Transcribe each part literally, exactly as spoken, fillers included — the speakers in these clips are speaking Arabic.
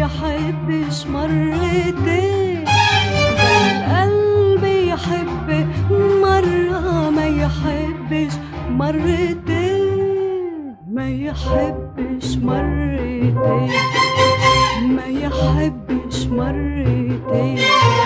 يحبش مرتين، ده القلب يحب مرة ما يحبش مرتين، ما يحبش مرتين، ما يحبش مرتين.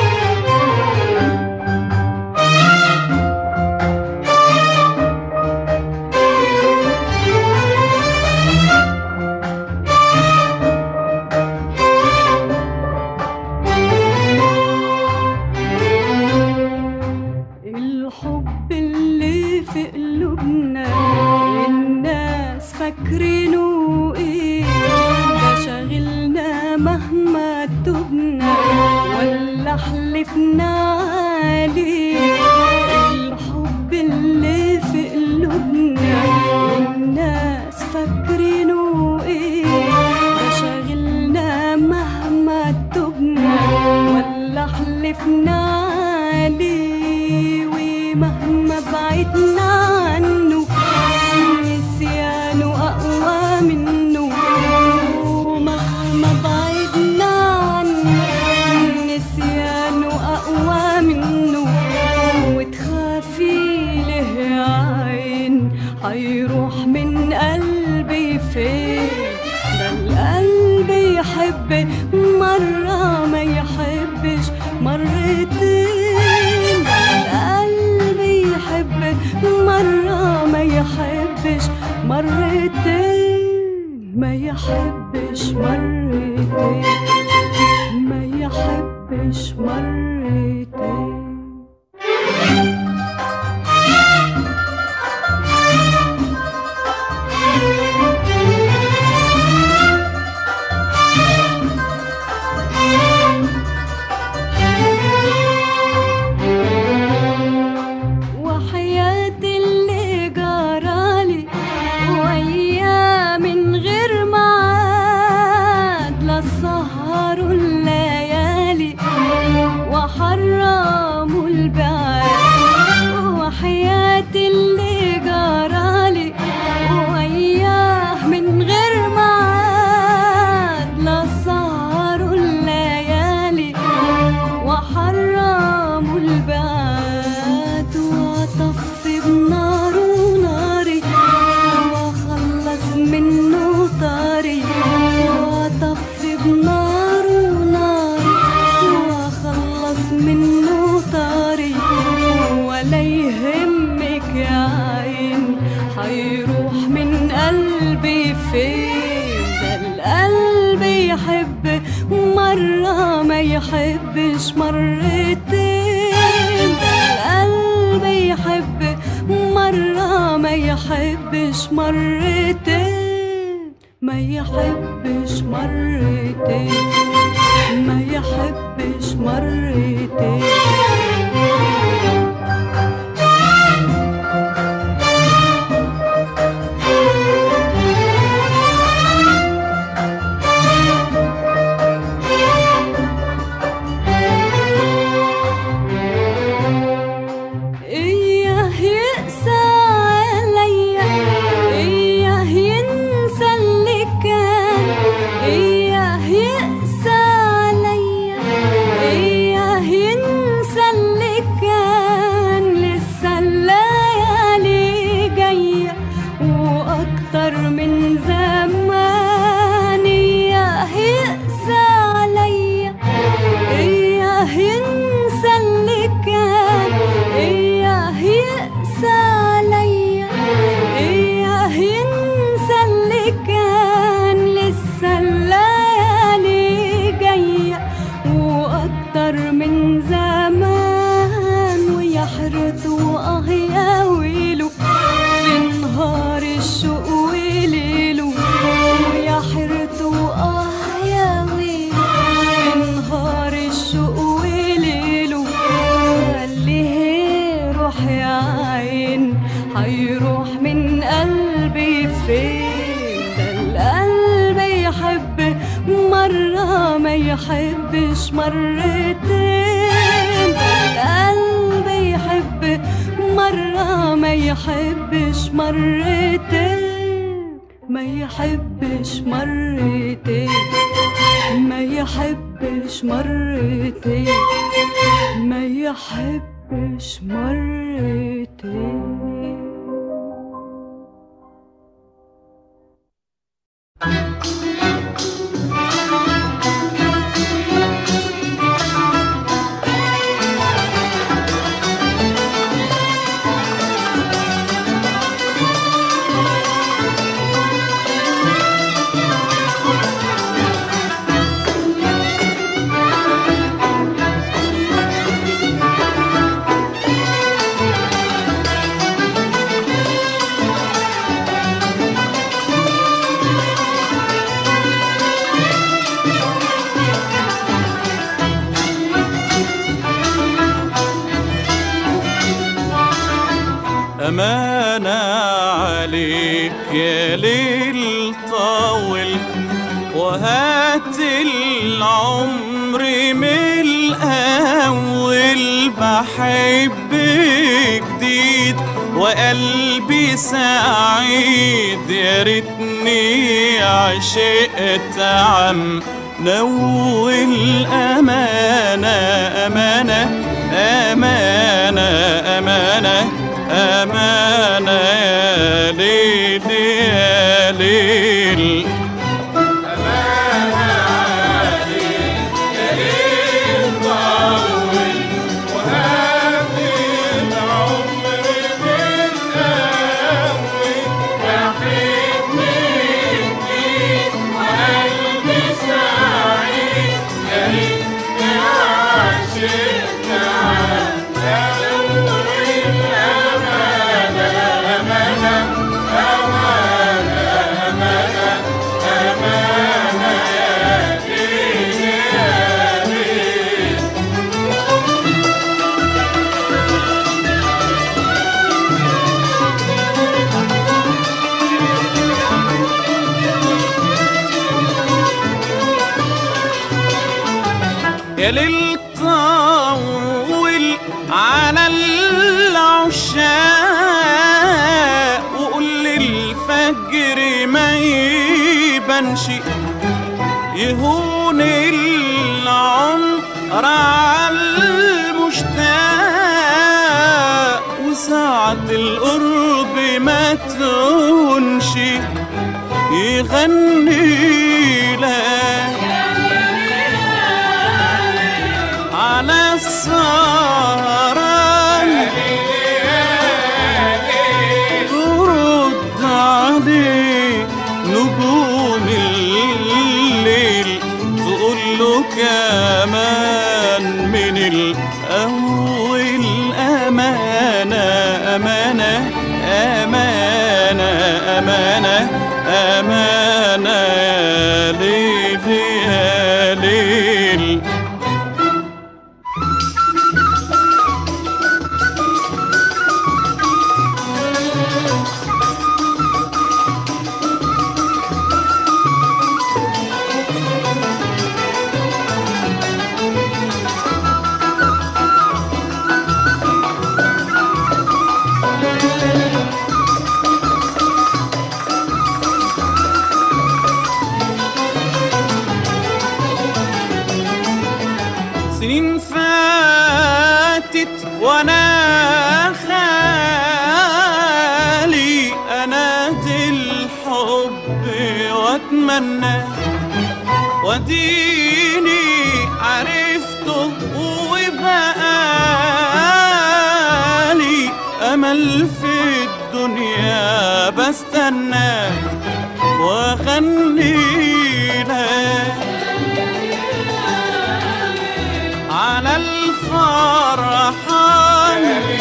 الحب اللي في قلوبنا الناس فاكرينه ايه، ده شاغلنا مهما تبنا ولا حلفنا عليه. الحب اللي في قلوبنا الناس فاكرينه ايه، ده شاغلنا مهما تبنا ولا حلفنا عليه. مهما بعدنا عنه نسيانه أقوى منه، ومهما بعدنا عنه نسيانه أقوى منه. وتخافي له يا عين هيروح من قلبي فين، ده القلب يحب مرة ما يحبش مرتين، مرة ما يحبش مرتين، ما يحبش مرتين، ما يحبش مرتين. سهروا الليالي وحرموا البعاد، وحياتي اللي جرالي وإياه من غير ميعاد. لا سهروا الليالي وحرموا البعاد، وأطفي بناره ناري وأخلص منه طاري، وأطفي بناره ناري وأخلص منه طاري. ولا يهمك يا عين هيروح من قلبي فين، ده القلب يحب مرة ما يحبش مرتين، ده القلب يحب مرة ما يحبش مرتين، ما يحبش مرتين، ما يحبش مرتين. من زمان إياه يقسى عليا، إياه ينسى اللي كان، إياه يقسى عليا، إياه ينسى اللي كان. لسه الليالي جاية وأكتر من زمان، ويا حيرته وآه يا ويله في نهار الشوق وليله، ويا حيرته وآه يا ويله في نهار الشوق وليله. خليه روح يا عين هيروح من قلبي فين، ده القلب يحب مرة ما يحبش مرتين، ده القلب يحب مرة ما يحبش مرتين، ما يحبش مرتين. ما يحبش مرتين، ما يحبش مرتين. أمانة عليك يا ليل طول، وهات العمر من الأول. بحب جديد وقلبي سعيد، يا ريتني عشقت عم نول. أمانة أمانة أمانة أمانة أمانة يا ليل يا ليل. أمانة عليك يا ليل طول، وهات العمر من الأول. بحبني جديد وقلبي سعيد، يا ريتني عشقت عم نول. يا ليل طول على العشاق، وقول للفجر ما يبانش، يهون العمر على المشتاق، وساعة القرب ما تهونش، يغني لك على السهران، ترد عليه نجوم الليل، تقول له كمان من الأول. أمانة أمانة أمانة أمانة أمانة يا ليل يا ليل. سنين فاتت وانا خالي، انادي الحب واتمنى، وديني عرفته وبقالي امل في الدنيا، بستنى واغني لك على الفرحان،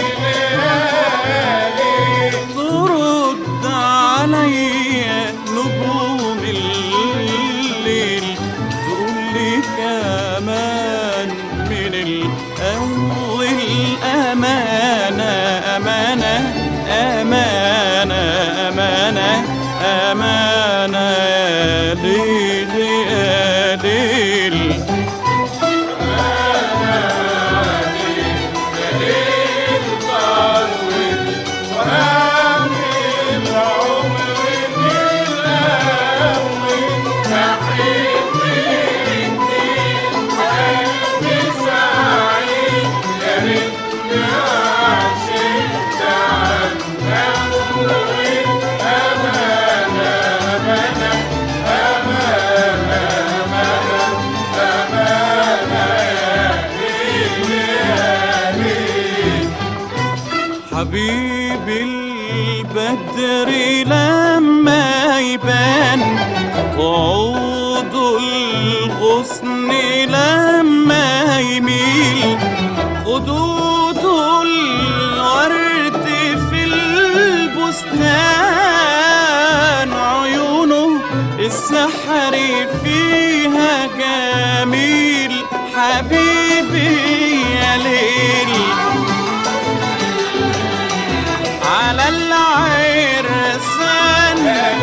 ترد عليا نجوم الليل، تقول لي كمان من الأول. أمانة أمانة أمانة أمانة أمانة يا ليل. حبيبي البدر لما يبان وعود الغصن لما يميل خدود الورد في البستان عيونه السحر فيها جميل حبيبي يا ليل على العرسان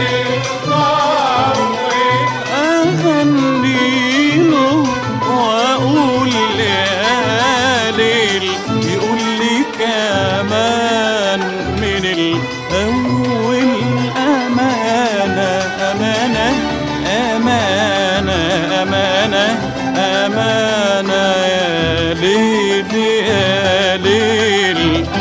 أغني له وأقول يا ليل يقول لي كمان من الأول أمانة أمانة أمانة أمانة أمانة يا ليل يا ليل.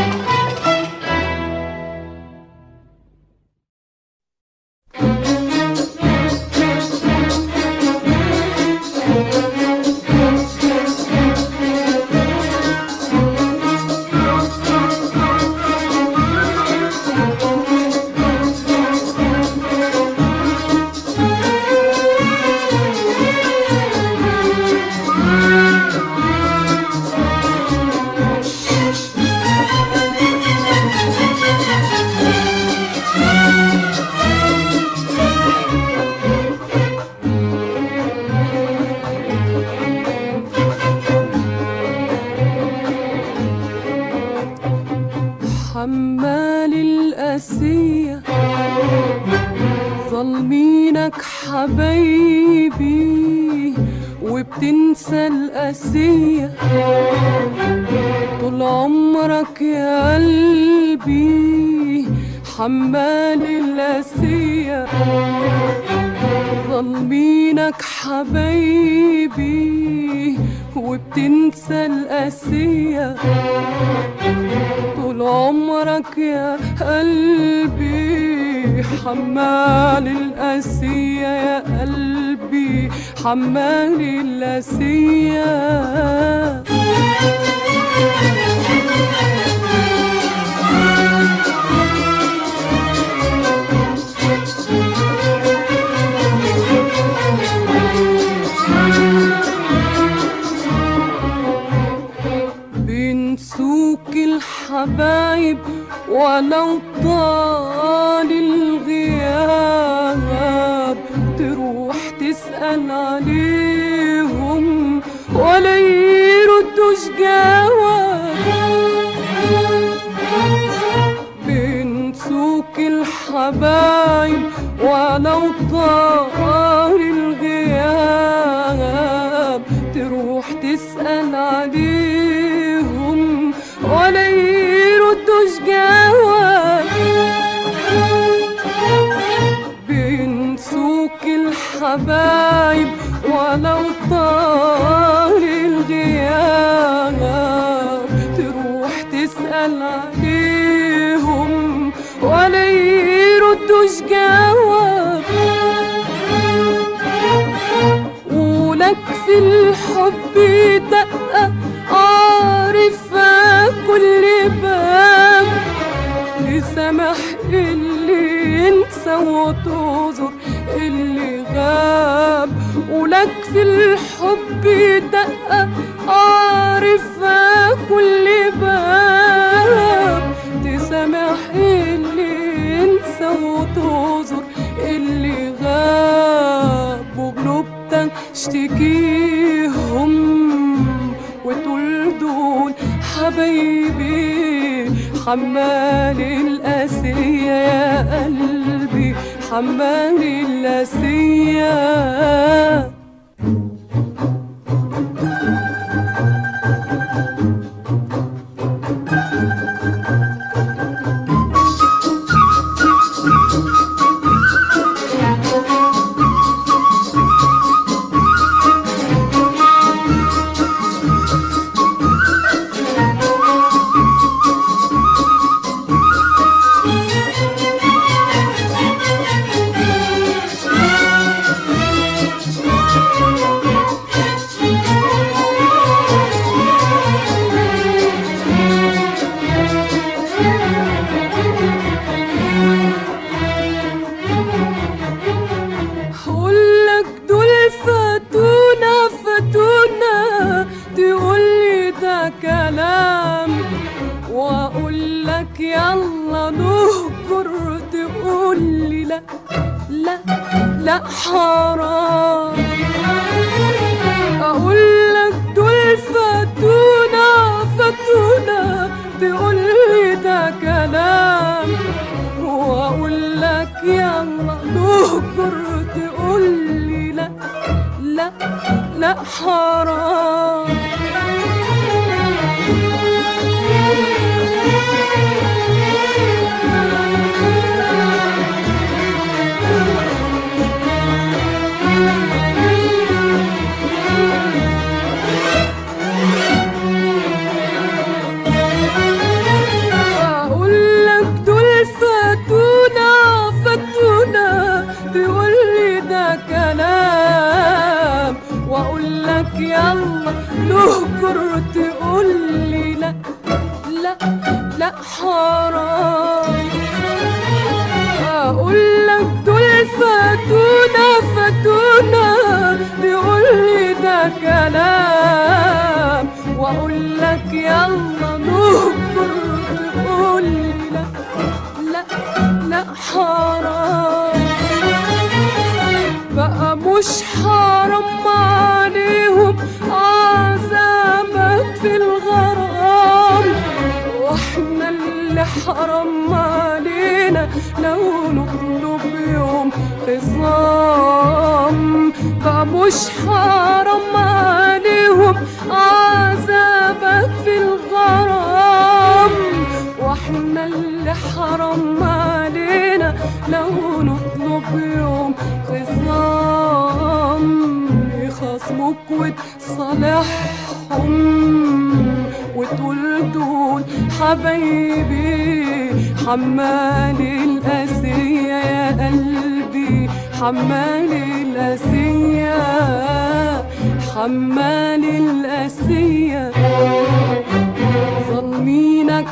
حمال القاسية ظالمينك حبايبي وبتنسى القاسية طول عمرك يا قلبي حمال القاسية ظالمينك حبايبي وبتنسى القاسية طول عمرك يا قلبي حمال القاسية يا قلبي حمال القاسية. بنسوك الحبايب ولو طال الغياب تروح تسأل عليهم ولا يردوش جواب. بنسوك الحبايب ولو طال الغياب تروح تسأل عليهم ولا يردوش جواب. بنسوك الحبايب ولو طال الغياب تروح تسأل عليهم ولا يردوش جواب. ولك في الحب دقة عارفة كل باب لسمح اللي ينسى وتعذر اللي غاب. ولك في الحب دقة عارفة كل باب تسمح اللي ينسى وتعذر اللي غاب. وقلوبتك اشتكيهم وتقول دول حبايبي حمال القاسية يا قلبي حمال القاسية. لك يلا نهجر تقولي لا لا لا حرام. اقول لك دول فاتونا فاتونا تقولي ده كلام، واقول لك يلا نهجر تقولي لا لا لا حرام. يلا نهجر تقولي لا لا لا حرام. اقول لك دول فاتونا فاتونا تقولي ده كلام، واقول لك يلا نهجر تقولي لا لا لا حرام. بقى مش حرام عليهم عذابك في الغرام، واحنا اللي حرام علينا لو نطلب يوم خصام. بقى مش حرام عليهم عذابك في الغرام، واحنا اللي حرام علينا لو نطلب يوم خصام. يخصموك وتصالحهم وتقول دول حبايبي، حمال القاسية يا قلبي، حمال القاسية، حمال القاسية. ظالمينك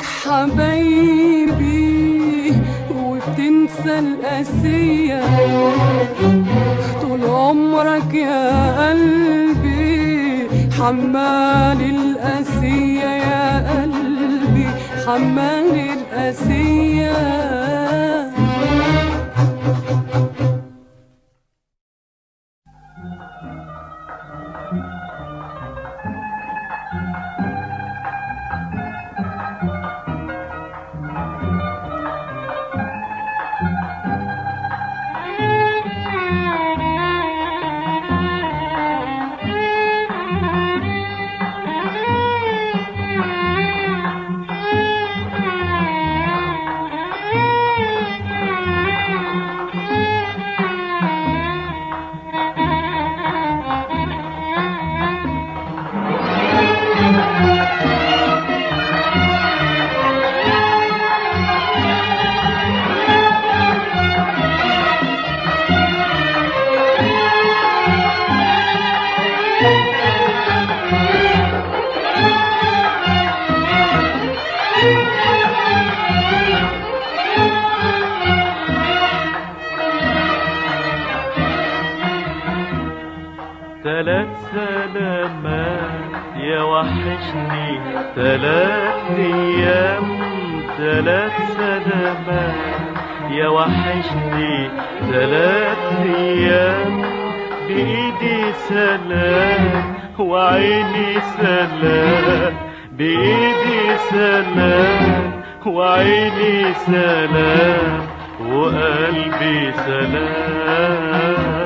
حبايبي وبتنسى القاسية، طول عمرك يا قلبي حمال القاسية يا قلبي، حمال القاسية. تلات سلامات يا وحشني، تلات ايام تلات سلامات يا وحشني، تلات ايام بايدي سلام وعيني سلام، بايدي سلام وعيني سلام وقلبي سلام.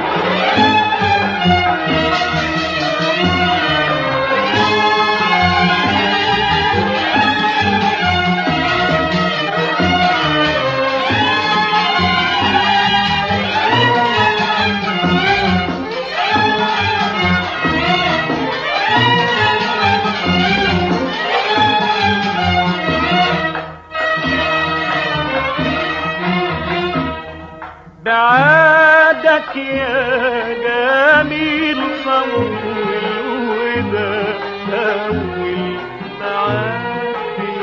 بعادك يا جميل طول وده أول بعاد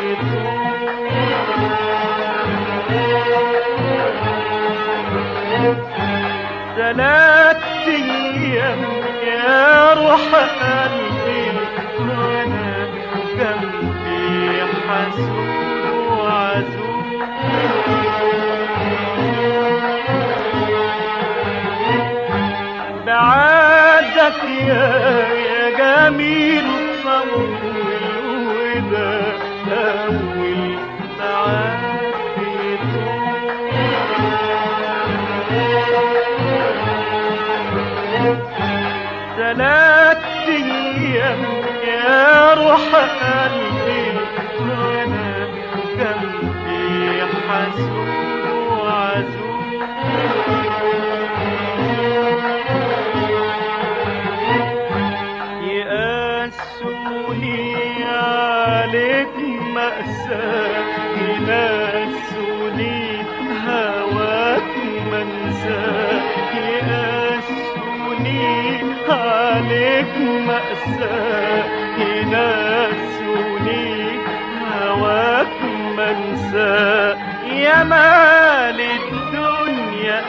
بيطول. تلات أيام يا روح قلبي وأنا جنبي حسود يا جميل طول وده أول معاك ثلاث أيام يا روح قلبي وأنا جنبي حزون وعزون يقاسوني عليك مأساة ينسوني هواك منساة يقاسوني عليك مأساة ينسوني هواك منساة يا مال الدنيا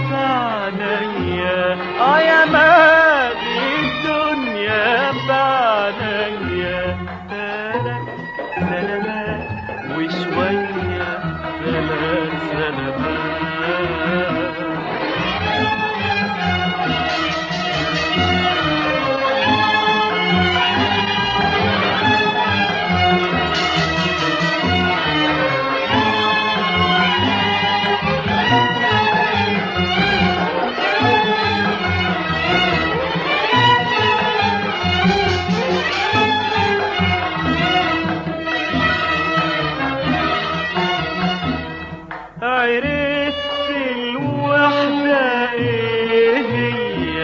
فعنيا اه يا مال الدنيا فعنيا ثلاث سلامات وشوية ثلاث سلامات عرفت الوحدة ايه هي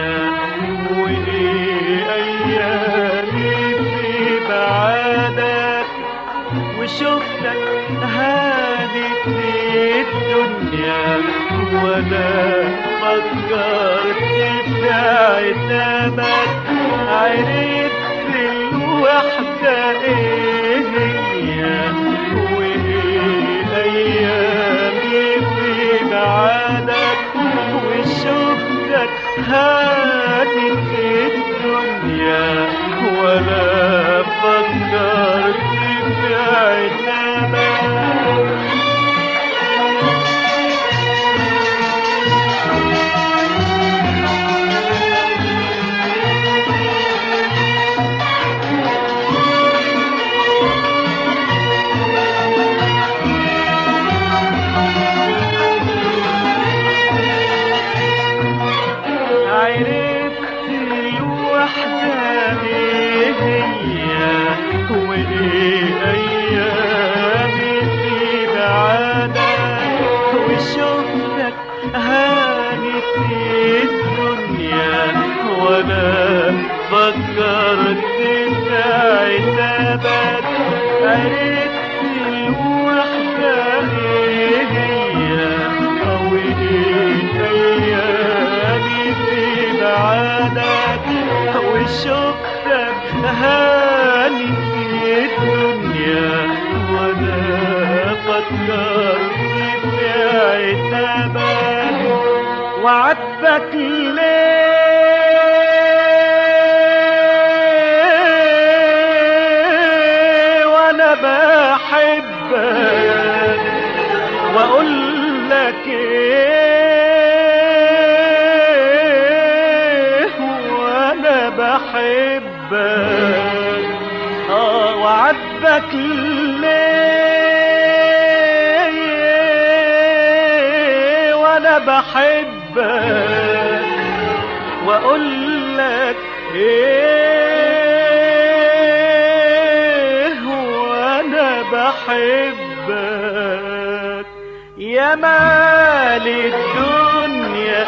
وايه ايامي في بعادك وشفتك هادت الدنيا ولا فكرت في عتابك عرفت الوحدة ايه هي وايه ايامي بعدك وشفتك هادت الدنيا ولا فكرت في عتابك عرفت الوحدة ايه هي وايه ايامي في بعادك وشفتك هانت الدنيا ولا فكرت في عتابك عرفت الوحدة ايه هي وايه ايامي بعدك وشفتك هاني في الدنيا ولا فكرت في عتابك وعاتبك ليه وانا بحبك واقول لك ايه بحبك اه وعاتبك ليه وانا بحبك واقول لك ايه وانا بحبك يا مال الدنيا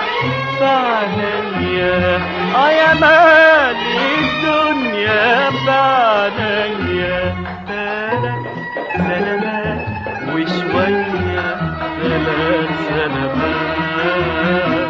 فعنيا اه يا مال الدنيا فعنيا ثلاث سلامات وشوية ثلاث سلامات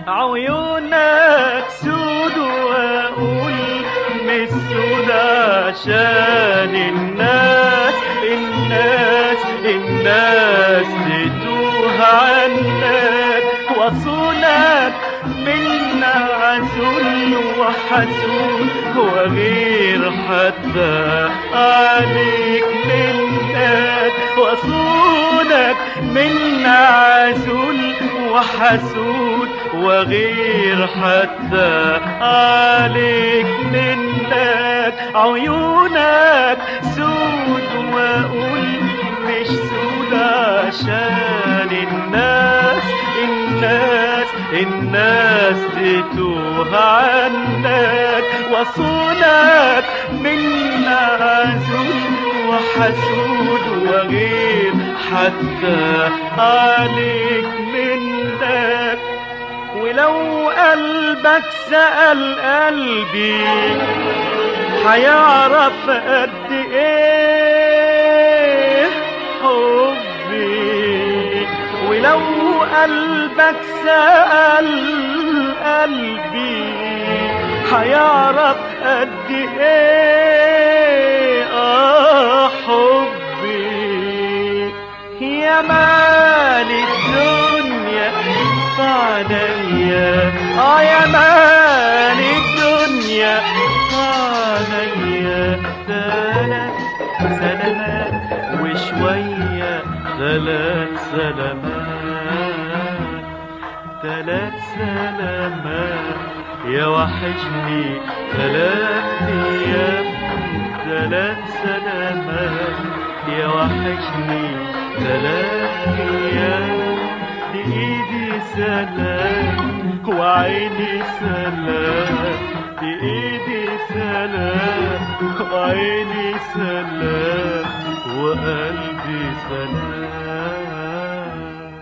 عيونك سود واقول مش سودا عشان الناس الناس الناس تتوه عنك وصولك منا عزول وحزون وغير حتى عليك منك وصولك منا عزول وحسود وغير حتى عليك منك عيونك سود واقول مش سود عشان الناس الناس الناس تتوه عنك وصولك منا عزول وحسود وغير حتى عليك منك ولو قلبك سأل قلبي هيعرف قد ايه حبي ولو قلبك سأل قلبي هيعرف قد ايه اه حبي يا مال الدنيا عليا اه يا مال الدنيا عليا ثلاث سلامات وشوية ثلاث سلامات ثلاث سلامات يا وحشني ثلاث ايام ثلاث سلامات يا وحشني ثلاث ايام بإيدي سلام وعيني سلام بإيدي سلام وعيني سلام وقلبي سلام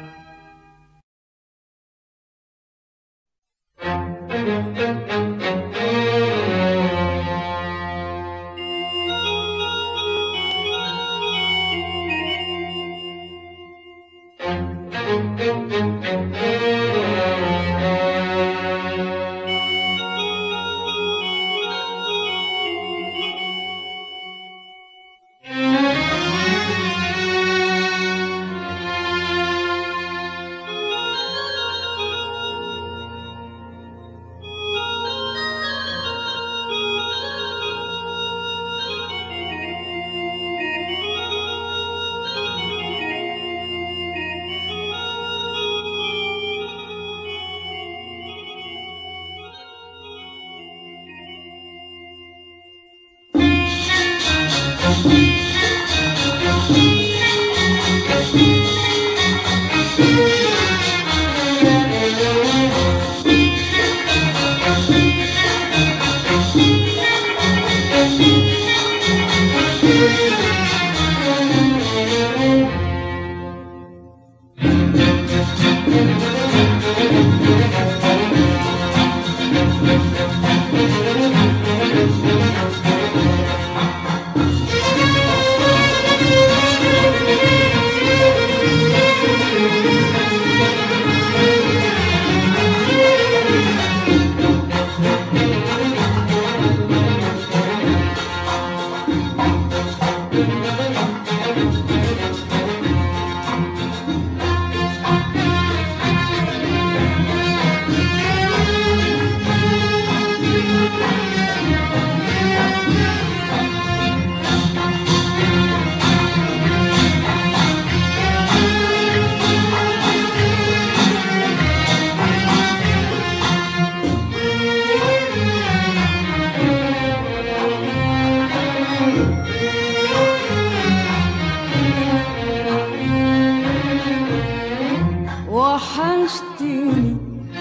وحشتني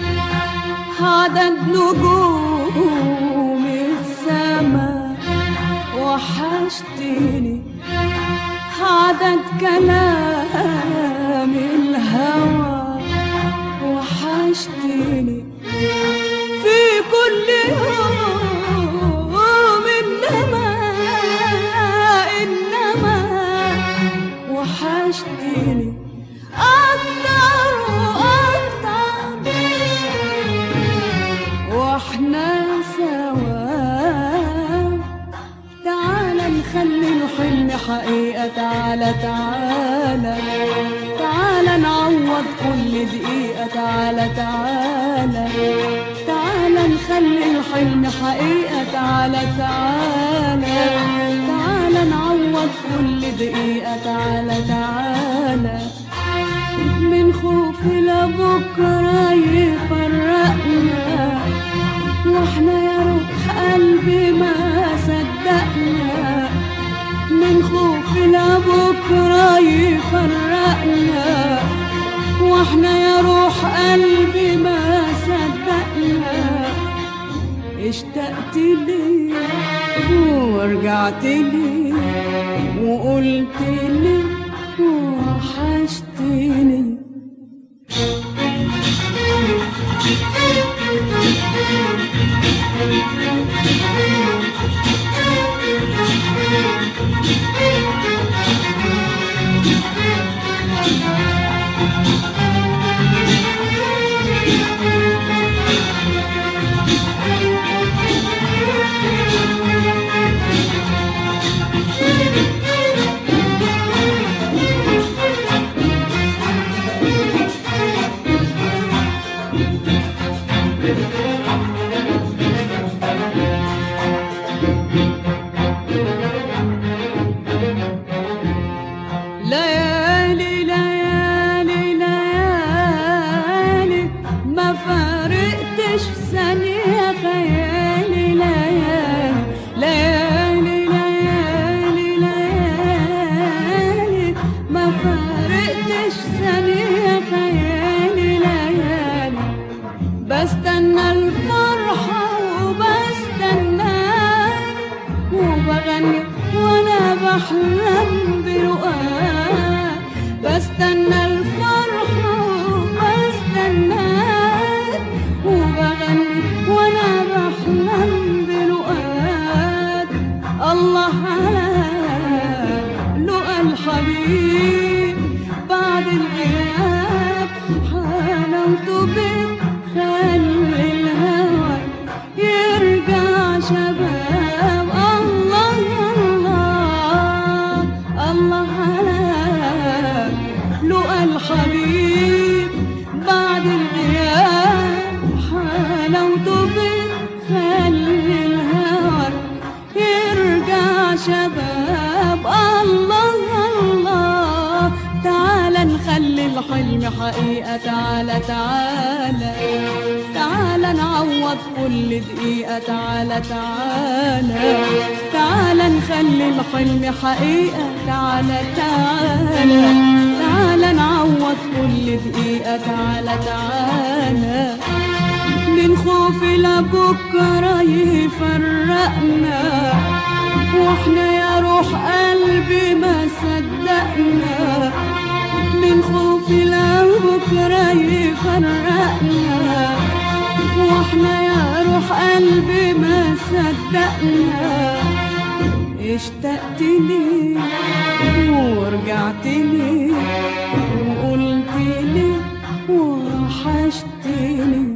عدد نجوم السما وحشتني عدد كلام الهوى وحشتني في كل يوم إنما إنما وحشتني أكتر وأكتر واحنا سوا تعال دقيقة تعالى تعالى تعالى نخلي الحلم حقيقة تعالى تعالى تعالى نعوض كل دقيقة تعالى تعالى من خوف لبكرة يفرقنا واحنا يا روح قلبي ما صدقنا من خوف لبكرة يفرقنا واحنا يا روح قلبي ما صدقنا اشتقت لي ورجعت لي وقلت لي وحشتني ليالي ليالي ليالي ما فارقتش ثانية خيالي ليالي ليالي ليالي ليالي ما فارقتش ثانية خيالي ليالي بستنى الفرحة وبستنى وبغني وانا بحلم برؤاك بستنى الفرحة وبستنى وبغني وانا بحلم برؤاك الله على لقى الحبيب بعد الغياب حلمت بك خلي الهوى يرجع شباب الله الله الله على لقى الحبيب بعد الغياب حلمت بك خلي الهوى يرجع شباب الله الله تعالى نخلي الحلم حقيقة تعالى تعالى تعالى نعوض كل دقيقة تعالى تعالى تعالى نخلي الحلم حقيقة تعالى تعالى تعالى نعوض كل دقيقة تعالى تعالى من خوف لبكرة يفرقنا واحنا يا روح قلبي ما صدقنا من خوف لبكرة يفرقنا واحنا يا روح قلبي ما صدقنا اشتقت لي ورجعت لي وقلت لي وحشتني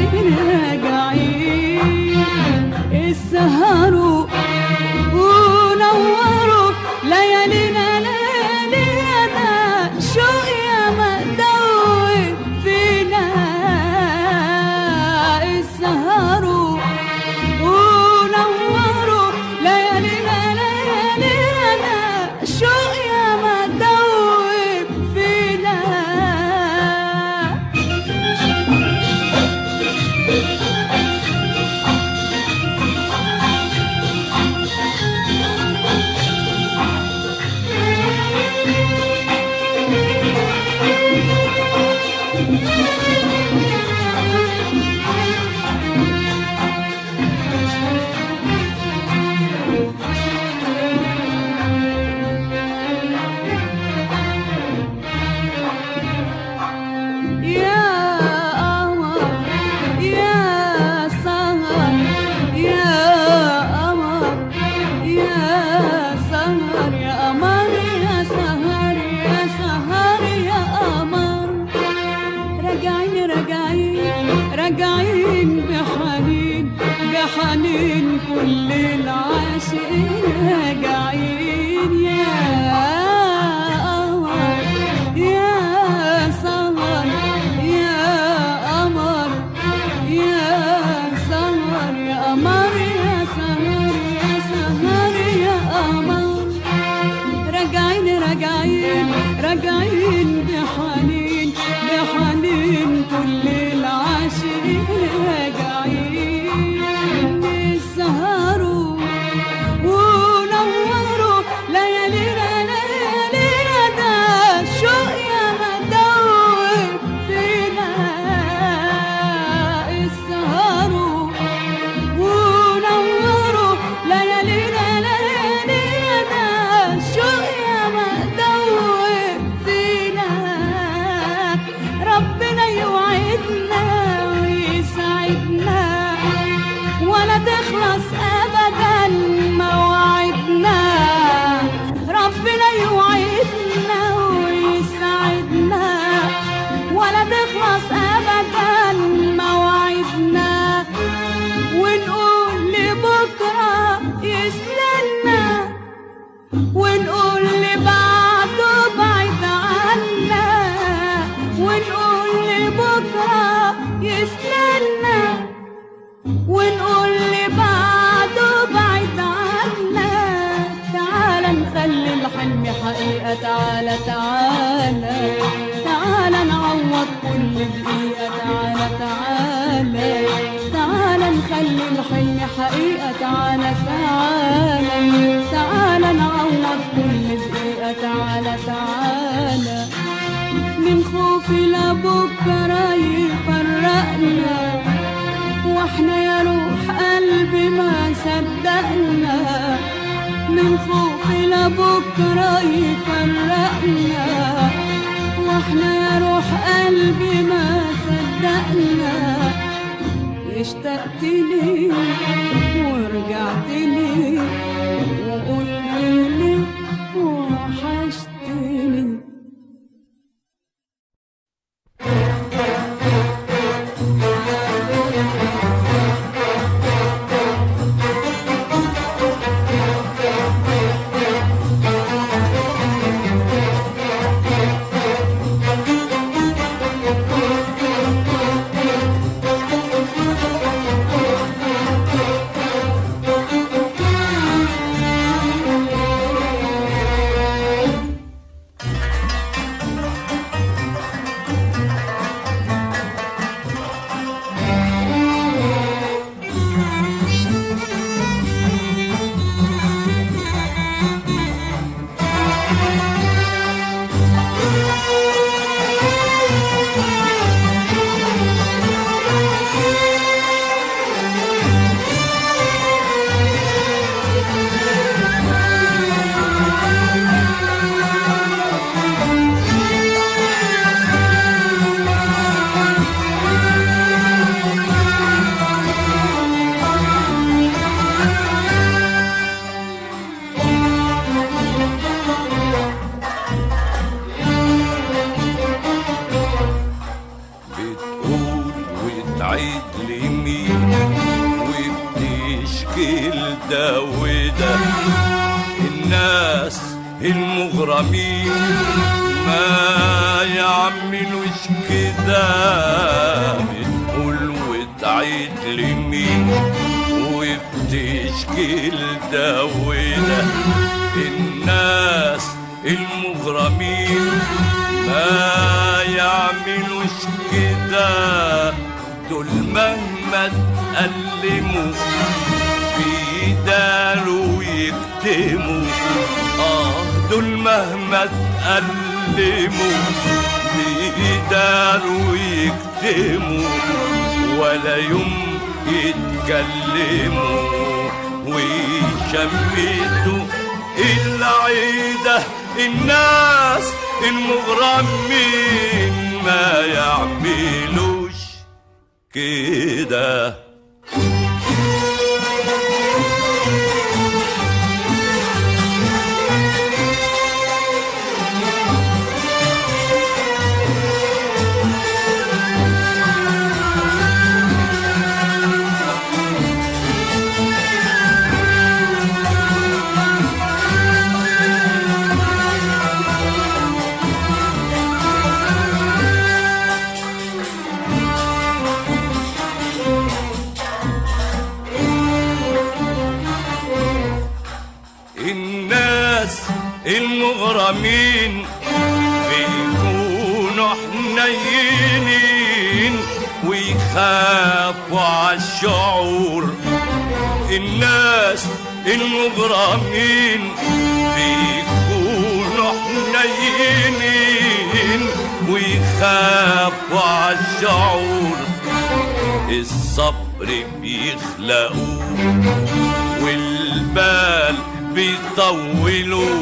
راجعين السهروا ونوروا ليالينا ليالينا شوق يا مدوب فينا السهروا ونوروا ليالينا ليالينا شوق يا مدوب فينا راجعين بحنين بحنين كل العاشقين راجعين يا قمر يا سهر يا قمر يا سهر يا قمر يا سهر يا سهر يا قمر راجعين راجعين راجعين بحنين بحنين كل راجعين السهروا ونوروا ليالينا ليالينا ده شوق يا مدوب فينا السهروا ونوروا ليالينا ليالينا ده شوق يا مدوب فينا ربنا يوعدنا ويسعدنا ولا تخلص ابدا مواعيدنا ربنا يوعدنا ويسعدنا ولا تخلص ابدا مواعيدنا ونقول لبكره يستنى ونقول لبعده بعيد عنا ونقول لبكره يستنى ونقول لبعده بعيد عنا تعالى نخلي الحلم حقيقة تعالى تعالى تعالى نعوض كل دقيقة تعالى تعالى تعالى نخلي الحلم حقيقة تعالى تعالى تعالى نعوض كل دقيقة تعالى تعالى من خوفي لبكرة يفرقنا واحنا يا روح قلبي ما صدقنا من خوفي لبكرة يفرقنا واحنا يا روح قلبي ما صدقنا اشتقت لي ورجعت لي وقلت لي وحشتني لمين وبتشكي لده وده. الناس المغرمين ما يعملوش كده، بتقول وتعيد لمين وبتشكي لده وده. الناس المغرمين ما يعملوش كده، دول مهما تألموا بيداروا ويكتموا. آه دول مهما تألموا بيداروا ويكتموا، ولا يوم يتكلموا ويشمتوا العيدة. الناس المغرمين ما يعملوش كده. المغرمين بيكونوا حنينين ويخافوا عالشعور. الناس المغرمين بيكونوا حنينين ويخافوا عالشعور. الصبر بيخلقوه والبال بيطولوا.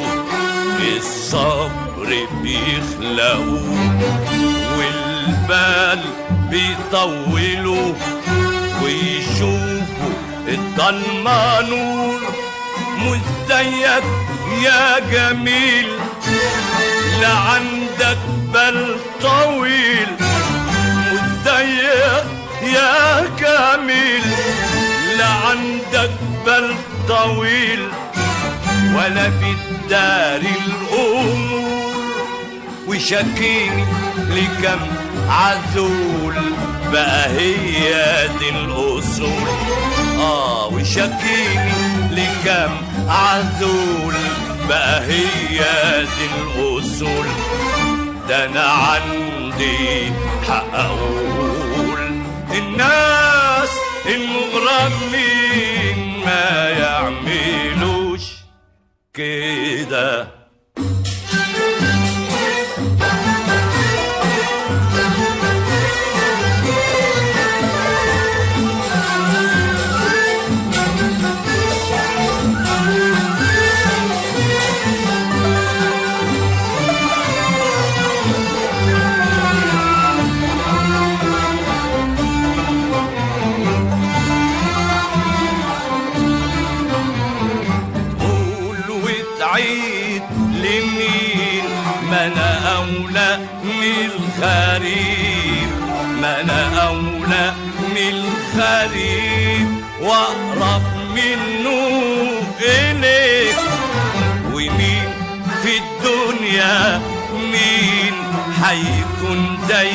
الصبر بيخلقوا والبال بيطولوا، ويشوفوا الضلمة نور. مش زيك يا جميل لا عندك بال طويل، مش زيك يا جميل لا عندك بال طويل، ولا بتداري الأمور. وشاكيني لكم عزول بقى هي دي الأصول. آه وشاكيني لكم عزول بقى هي دي الأصول. ده أنا عندي حق أقول الناس المغرمين ما يعملوش كده. ما أنا أولى من الغريب، ما أنا أولى من الغريب وأقرب منه إليك. ومين في الدنيا مين حيكون زي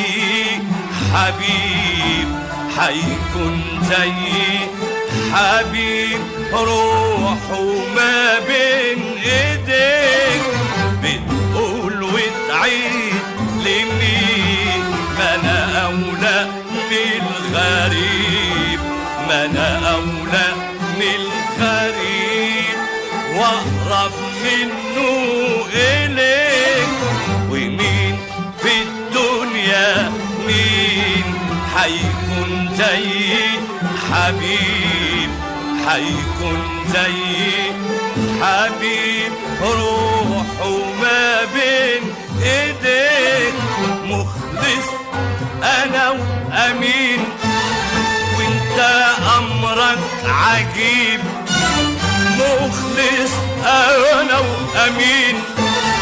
حبيب، حيكون زي حبيب روحه ما بين إيديك. بتقول وتعيد لمين ما أنا أولى من الغريب، ما أنا أولى من الغريب وأقرب منه إليك. ومين في الدنيا مين حيكون زي حبيب، حيكون زي حبيب روحه ما بين ايديك. مخلص انا وامين وانت امرك عجيب، مخلص انا وامين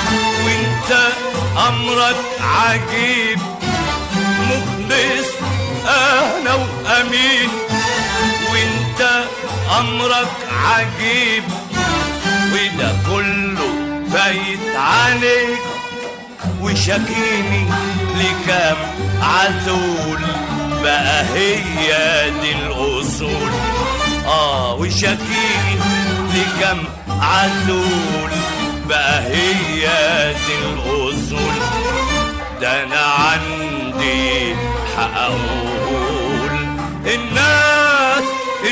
وانت امرك عجيب، مخلص انا وامين، وانت امرك عجيب، وده كله فايت عليك، وشاكيني لكام عسول، بقى هي دي الاصول. اه وشاكيني لكام عسول، بقى هي دي الاصول. ده انا عندي حق اقول، الناس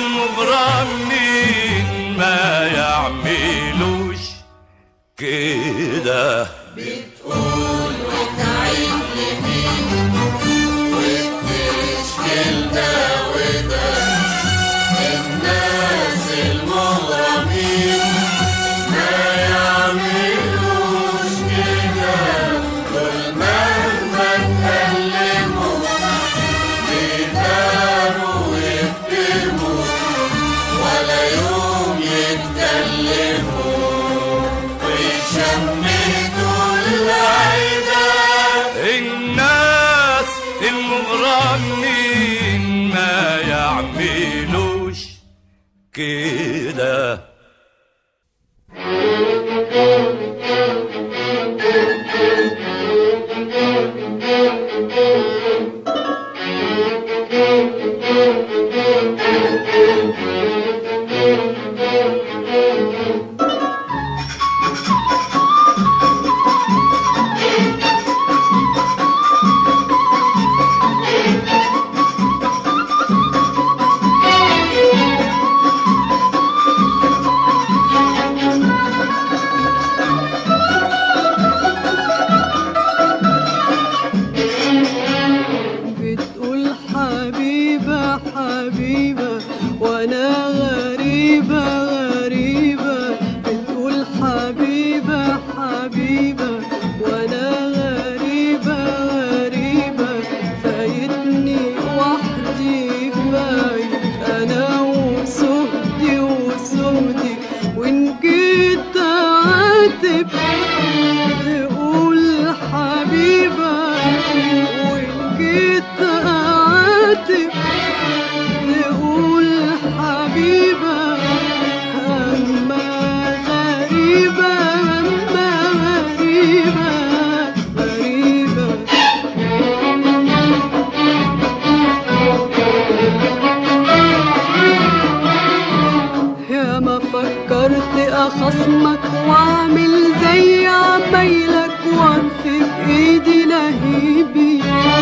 المغرمين ما يعملوش كده. بتقول وتعيد لمين وبتشكل ده وده، الناس المغرمين ما يعملوش كده. دول مهما اتكلموا بيداروا ويكتموا، ولا يوم يتكلموا ويشمتوا العدا. الناس المغرمين ما يعملوش كده. بتقول حبيبة حبيبة وانا غريبة غريبة، بتقول حبيبة حبيبة وانا غريبة غريبة، فايتني وحدي فايت انا وسهدي وسهدي، وان جيت اعاتب تقول حبيبة، وان جيت اعاتب تقول حبيبة. اما غريبة اما غريبة غريبة. يا ما فكرت اخصمك واعمل زي عمايلك وانفي بايدي لهيبي،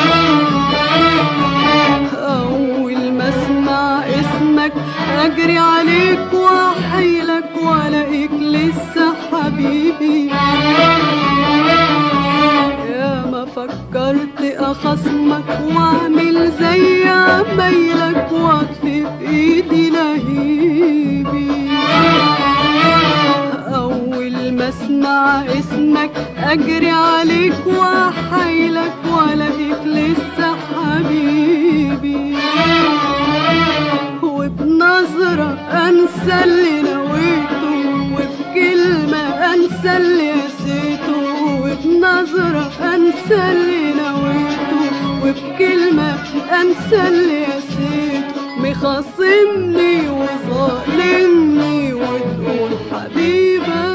اول ما اسمع اسمك اجري عليك واحيلك والاقيك لسه حبيبي. يا ما فكرت اخصمك واعمل زي عمايلك واطفي بايدي لهيبي، اول ما اسمع اسمك اجري عليك واحيلك والاقيك لسه حبيبي. وبنظرة انسى اللي نويته، وبكلمة انسى اللي نسيته، وبنظرة انسى اللي نويته، وبكلمة انسى اللي نسيته. مخاصمني وظالمني وتقول حبيبة،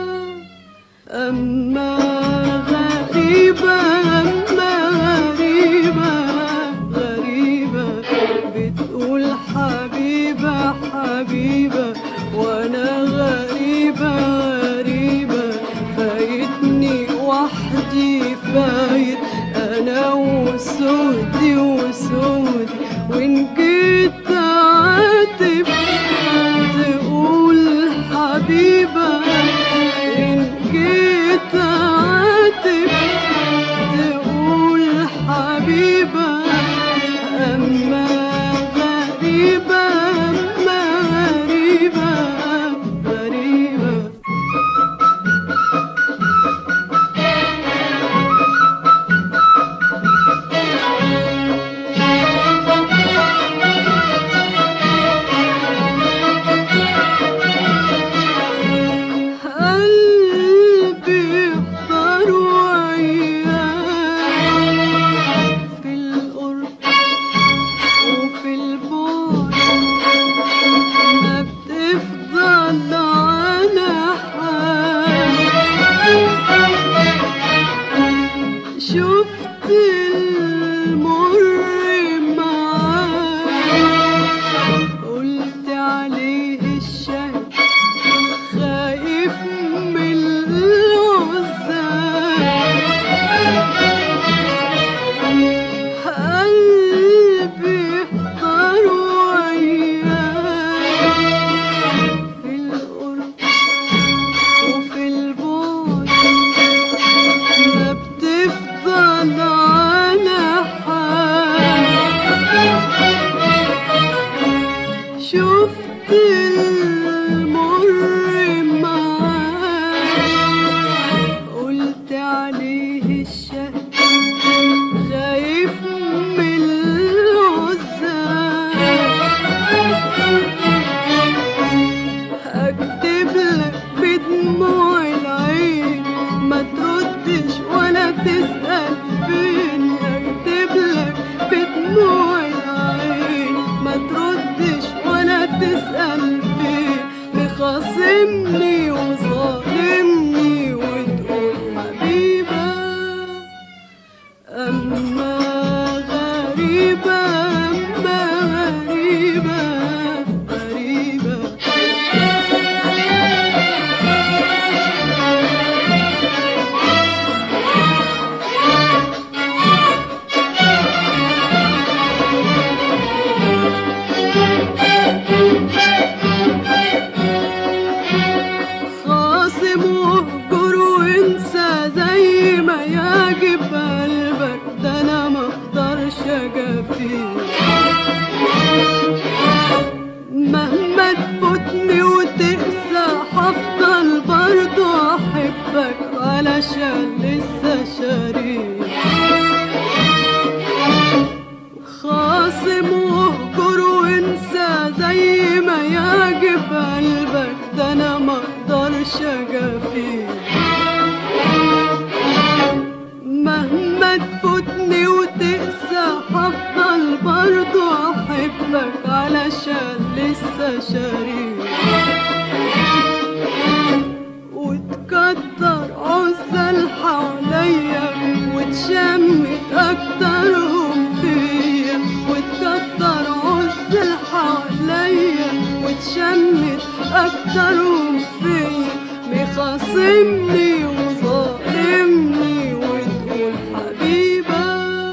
أما غريبة أما غريبة غريبة. بتقول حبيبة حبيبة وانا غريبة غريبة، فايتني وحدي فايت انا وسهدي وسهدي، وان جيت اعاتب تقول حبيبة، ان جيت اعاتب تقول حبيبة. اما غريبة اما غريبة غريبة. المر معاه، قلت عليه الشك خايف من العزاب، اكتب لك بدموع العين ما تردش ولا تسأل فين، اكتب لك بدموع العين ما تردش ولا تسأل فين، مخاصمني وظالمني وتقول حبيبة أما غريبة أما غريبة غريبة. خاصم واهجر وانسى زي ما يعجب قلبك، ده انا مقدرش اجافيك، مهما تفوتني وتقسى هفضل برضو احبك علشان لسه شريك. خاصم واهجر وانسى زي ما يعجب قلبك، ده انا مقدرش اجافيك، مهما تفوتني وتقسى هفضل برضو احبك علشان لسه شريك. وتكتر عزل حواليا وتشمت اكترهم فيا، وتكتر عزل حواليا وتشمت اكترهم فيا، مخاصمني وظالمني وتقول حبيبة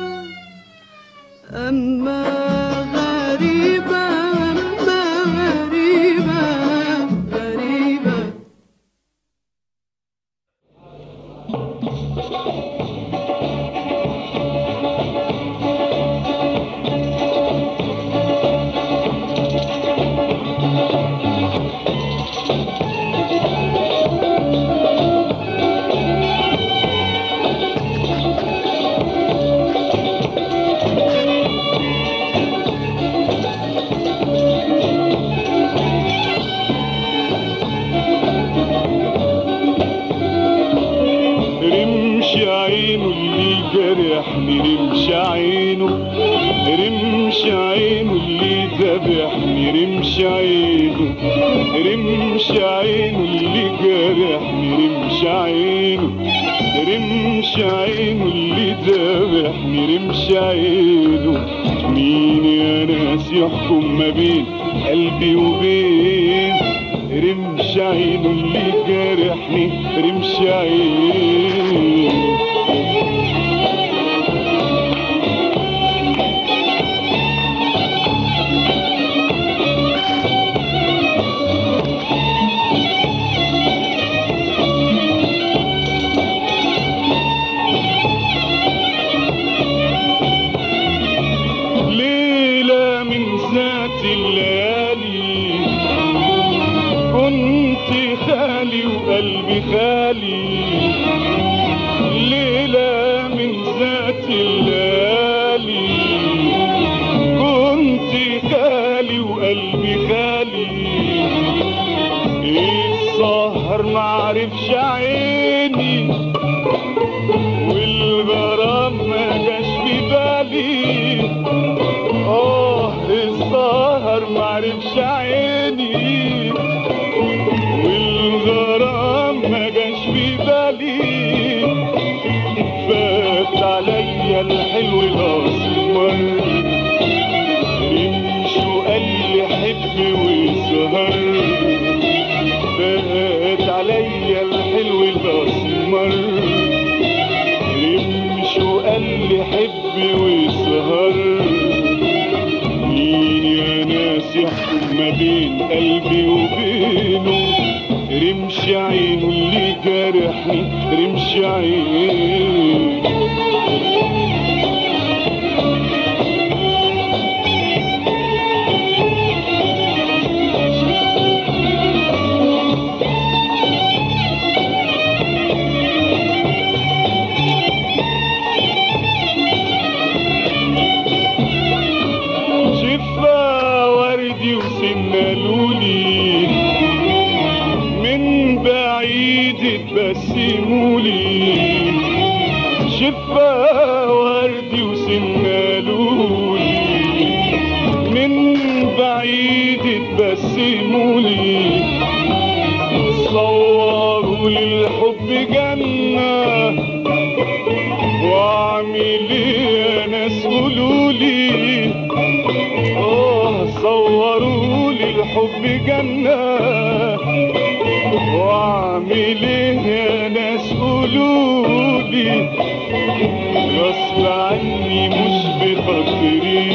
أما غريبة أما غريبة غريبة. رمش عينه اللي جرحني، رمش عينه رمش عينه اللي ذبحني، رمش عينه رمش عينه اللي جرحني، رمش عينه رمش عينه اللي ذبحني، رمش عينه. مين يا ناس يحكم ما بين قلبي وبين رمش عينه اللي جرحني، رمش عينه. ليلة من ذات الليالي كنت خالي وقلبي خالي، ليلة من ذات الليالي كنت خالي وقلبي خالي. السهر معرفش عيني والغرام ما جاش في بالي، اه السهر معرفش عيني والغرام ما جاش في بالي. فات عليا الحلو الاسمر رمش وقال لي حب وسهر، فات عليا الحلو الاسمر رمش وقال لي حب وسهر. مين يا ناس يحكم ما بين قلبي وبينه رمش عينه اللي جرحني، رمش عينه. وردي وسنالولي من بعيد تبسمولي شفا وردي وسنالولي من بعيد تبسمولي صوروا للحب جنة واعمل ايه يا ناس قولولي اه صوروا للحب جنة واعمل ايه يا ناس قولولي غصب عني مش بخاطري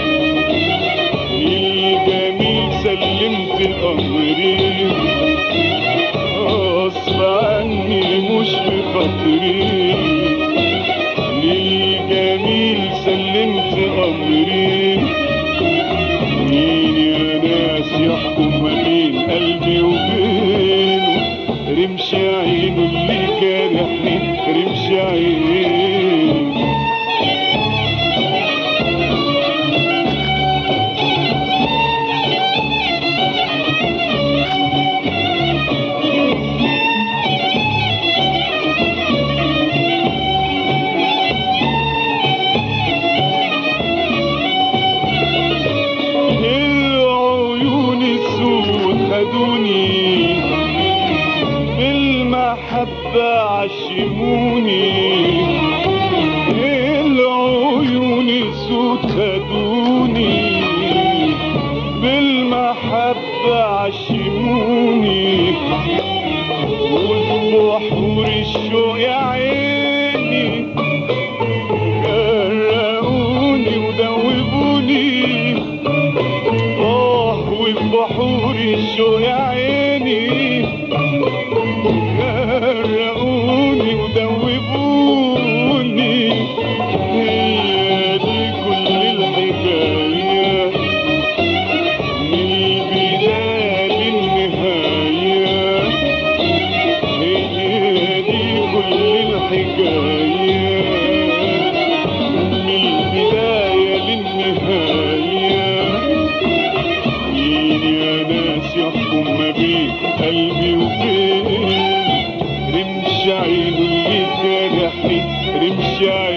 الجميل سلمت امري غصب عني مش بخاطري للجميل سلمت امري مين يا ناس يحكم ما بين قلبي وبينه رمش عينه اللي جارحني رمش عينه بالمحبة عشموني العيون السود خدوني بالمحبة عشموني وفي بحور الشوق يا عيني غرقوني ودوبوني اه وفي بحور الشوق يا عيني غرقوني ودوبوني هي دي كل الحكاية من البداية للنهاية هي دي كل الحكاية من البداية للنهاية مين يا ناس يحكم ما بين قلبي وبين رمش عينه اللي جرحني رمش عينه